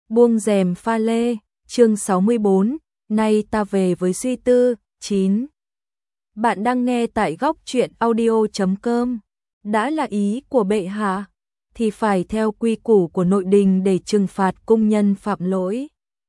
Buông rèm pha lê, chương 64, nay ta về với suy tư, 9. Bạn đang nghe tại góc truyện audio.com. Đã là ý của bệ hạ, thì phải theo quy củ của nội đình để trừng phạt cung nhân phạm lỗi.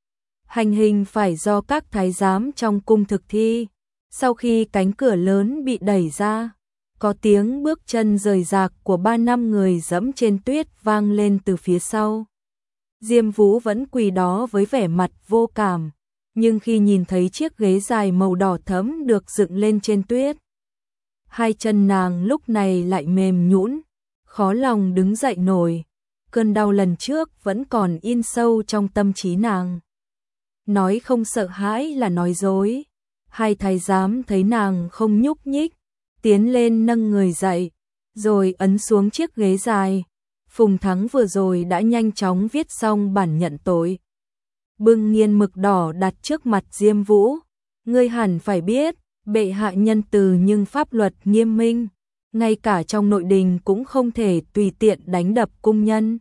Hành hình phải do các thái giám trong cung thực thi. Sau khi cánh cửa lớn bị đẩy ra, có tiếng bước chân rời rạc của 3-5 người dẫm trên tuyết vang lên từ phía sau. Diêm Vũ vẫn quỳ đó với vẻ mặt vô cảm, nhưng khi nhìn thấy chiếc ghế dài màu đỏ thẫm được dựng lên trên tuyết, hai chân nàng lúc này lại mềm nhũn, khó lòng đứng dậy nổi. Cơn đau lần trước vẫn còn in sâu trong tâm trí nàng. Nói không sợ hãi là nói dối. Hai thái giám thấy nàng không nhúc nhích, tiến lên nâng người dậy, rồi ấn xuống chiếc ghế dài. Phùng Thắng vừa rồi đã nhanh chóng viết xong bản nhận tội. Bưng nghiên mực đỏ đặt trước mặt Diêm Vũ. Ngươi hẳn phải biết, bệ hạ nhân từ nhưng pháp luật nghiêm minh. Ngay cả trong nội đình cũng không thể tùy tiện đánh đập cung nhân.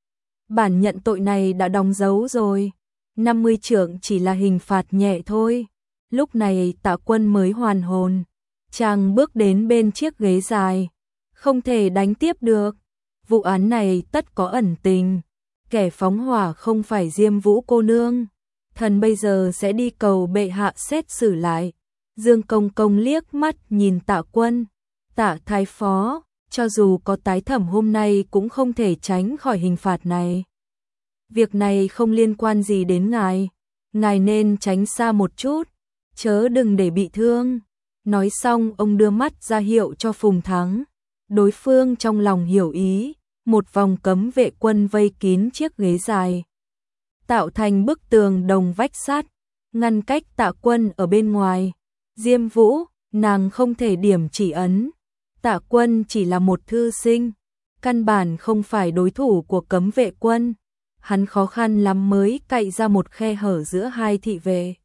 Bản nhận tội này đã đóng dấu rồi. 50 trượng chỉ là hình phạt nhẹ thôi. Lúc này Tạ Quân mới hoàn hồn. Chàng bước đến bên chiếc ghế dài. Không thể đánh tiếp được. Vụ án này tất có ẩn tình. Kẻ phóng hỏa không phải Diêm Vũ cô nương. Thần bây giờ sẽ đi cầu bệ hạ xét xử lại. Dương Công Công liếc mắt nhìn Tạ Quân. Tạ thái phó, cho dù có tái thẩm hôm nay cũng không thể tránh khỏi hình phạt này. Việc này không liên quan gì đến ngài. Ngài nên tránh xa một chút, chớ đừng để bị thương. Nói xong ông đưa mắt ra hiệu cho Phùng Thắng. Đối phương trong lòng hiểu ý, một vòng cấm vệ quân vây kín chiếc ghế dài, tạo thành bức tường đồng vách sắt, ngăn cách Tạ Quân ở bên ngoài. Diêm Vũ, nàng không thể điểm chỉ ấn. Tạ Quân chỉ là một thư sinh, căn bản không phải đối thủ của cấm vệ quân. Hắn khó khăn lắm mới cậy ra một khe hở giữa hai thị vệ.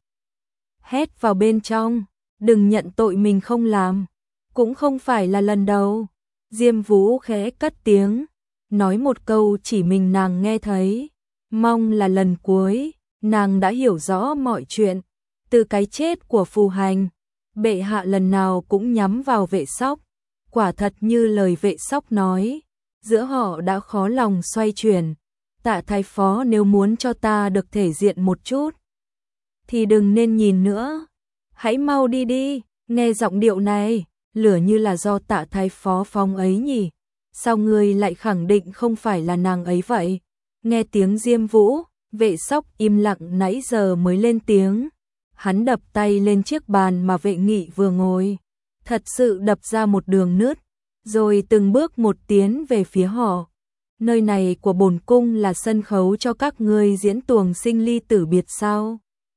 Hét vào bên trong, đừng nhận tội mình không làm, cũng không phải là lần đầu. Diêm Vũ khẽ cất tiếng, nói một câu chỉ mình nàng nghe thấy. Mong là lần cuối, nàng đã hiểu rõ mọi chuyện. Từ cái chết của Phù Hành, bệ hạ lần nào cũng nhắm vào Vệ Sóc. Quả thật như lời Vệ Sóc nói, giữa họ đã khó lòng xoay chuyển. Tạ thái phó nếu muốn cho ta được thể diện một chút, thì đừng nên nhìn nữa. Hãy mau đi đi, nghe giọng điệu này, lửa như là do Tạ thái phó phóng ấy nhỉ? Sao ngươi lại khẳng định không phải là nàng ấy vậy? Nghe tiếng Diêm Vũ, Vệ Sóc im lặng nãy giờ mới lên tiếng. Hắn đập tay lên chiếc bàn mà Vệ Nghị vừa ngồi, thật sự đập ra một đường nứt, rồi từng bước một tiến về phía họ. Nơi này của bổn cung là sân khấu cho các ngươi diễn tuồng sinh ly tử biệt sao?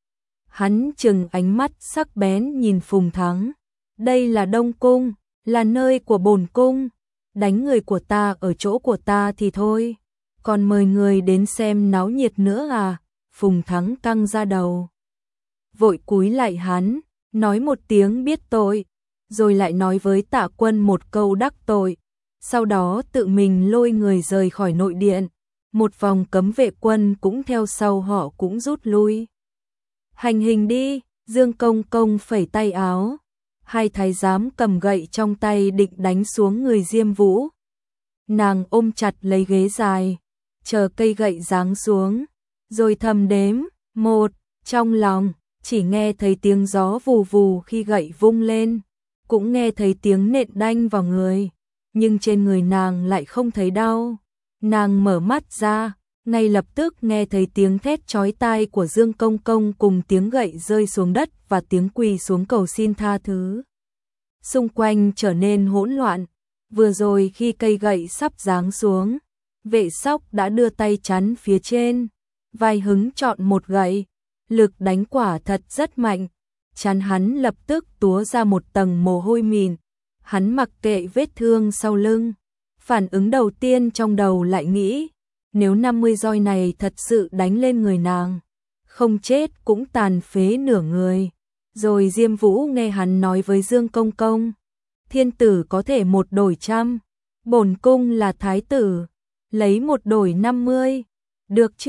Hắn trừng ánh mắt sắc bén nhìn Phùng Thắng. Đây là Đông Cung, là nơi của bổn cung. Đánh người của ta ở chỗ của ta thì thôi, còn mời người đến xem náo nhiệt nữa à? Phùng Thắng căng ra đầu, vội cúi lại hắn, nói một tiếng biết tội, rồi lại nói với Tạ Quân một câu đắc tội. Sau đó tự mình lôi người rời khỏi nội điện. Một vòng cấm vệ quân cũng theo sau họ cũng rút lui. Hành hình đi, Dương Công Công phẩy tay áo. Hai thái giám cầm gậy trong tay định đánh xuống người Diêm Vũ. Nàng ôm chặt lấy ghế dài, chờ cây gậy giáng xuống, rồi thầm đếm, 1, trong lòng, chỉ nghe thấy tiếng gió vù vù khi gậy vung lên, cũng nghe thấy tiếng nện đanh vào người, nhưng trên người nàng lại không thấy đau. Nàng mở mắt ra, ngay lập tức nghe thấy tiếng thét chói tai của Dương Công Công cùng tiếng gậy rơi xuống đất và tiếng quỳ xuống cầu xin tha thứ. Xung quanh trở nên hỗn loạn. Vừa rồi khi cây gậy sắp giáng xuống, Vệ Sóc đã đưa tay chắn phía trên, vai hứng chọn một gậy, lực đánh quả thật rất mạnh, chắn hắn lập tức túa ra một tầng mồ hôi mịn. Hắn mặc kệ vết thương sau lưng, phản ứng đầu tiên trong đầu lại nghĩ, nếu 50 roi này thật sự đánh lên người nàng, không chết cũng tàn phế nửa người. Rồi Diêm Vũ nghe hắn nói với Dương Công Công, thiên tử có thể một đổi trăm, bổn cung là thái tử, lấy một đổi 50, được chứ?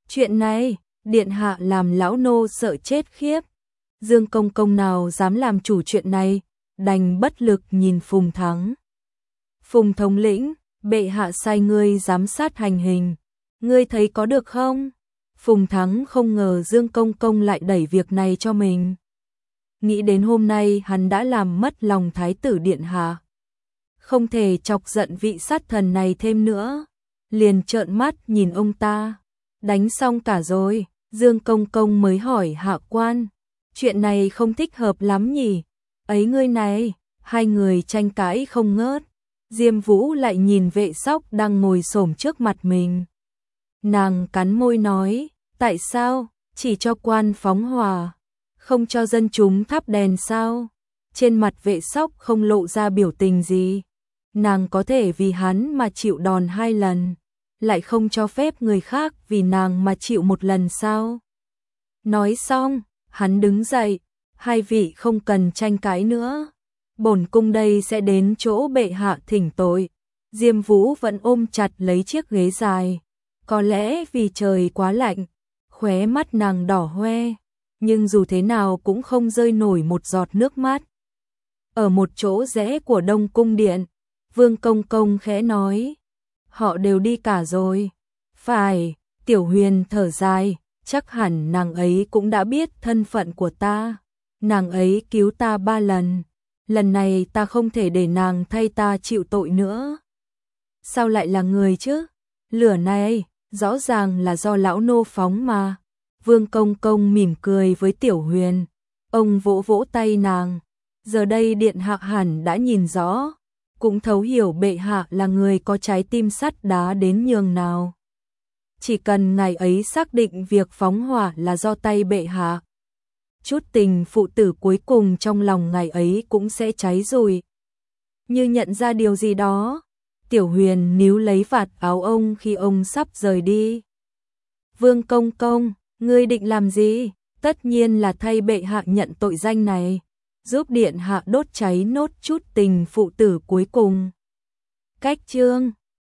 Chuyện này, điện hạ làm lão nô sợ chết khiếp. Dương Công Công nào dám làm chủ chuyện này, đành bất lực nhìn Phùng Thắng. Phùng thống lĩnh, bệ hạ sai ngươi giám sát hành hình, ngươi thấy có được không? Phùng Thắng không ngờ Dương Công Công lại đẩy việc này cho mình. Nghĩ đến hôm nay hắn đã làm mất lòng thái tử điện hạ. Không thể chọc giận vị sát thần này thêm nữa. Liền trợn mắt nhìn ông ta. Đánh xong cả rồi, Dương Công Công mới hỏi hạ quan. Chuyện này không thích hợp lắm nhỉ? Ấy ngươi này, hai người tranh cãi không ngớt. Diêm Vũ lại nhìn Vệ Sóc đang ngồi xổm trước mặt mình. Nàng cắn môi nói, tại sao, chỉ cho quan phóng hỏa, không cho dân chúng thắp đèn sao? Trên mặt Vệ Sóc không lộ ra biểu tình gì. Nàng có thể vì hắn mà chịu đòn 2 lần, lại không cho phép người khác vì nàng mà chịu 1 lần sao? Nói xong, hắn đứng dậy, hai vị không cần tranh cãi nữa. Bổn cung đây sẽ đến chỗ bệ hạ thỉnh tội. Diêm Vũ vẫn ôm chặt lấy chiếc ghế dài. Có lẽ vì trời quá lạnh, khóe mắt nàng đỏ hoe, nhưng dù thế nào cũng không rơi nổi một giọt nước mắt. Ở một chỗ rẽ của Đông Cung Điện, Vương Công Công khẽ nói, họ đều đi cả rồi. Phải, Tiểu Huyền thở dài, chắc hẳn nàng ấy cũng đã biết thân phận của ta. Nàng ấy cứu ta 3 lần, lần này ta không thể để nàng thay ta chịu tội nữa. Sao lại là người chứ? Lửa này, rõ ràng là do lão nô phóng mà. Vương Công Công mỉm cười với Tiểu Huyền, ông vỗ vỗ tay nàng. Giờ đây điện hạ hẳn đã nhìn rõ, cũng thấu hiểu bệ hạ là người có trái tim sắt đá đến nhường nào. Chỉ cần ngày ấy xác định việc phóng hỏa là do tay bệ hạ, chút tình phụ tử cuối cùng trong lòng ngày ấy cũng sẽ cháy rụi. Như nhận ra điều gì đó, Tiểu Huyền níu lấy vạt áo ông khi ông sắp rời đi. Vương Công Công, ngươi định làm gì? Tất nhiên là thay bệ hạ nhận tội danh này, giúp điện hạ đốt cháy nốt chút tình phụ tử cuối cùng. Cách chương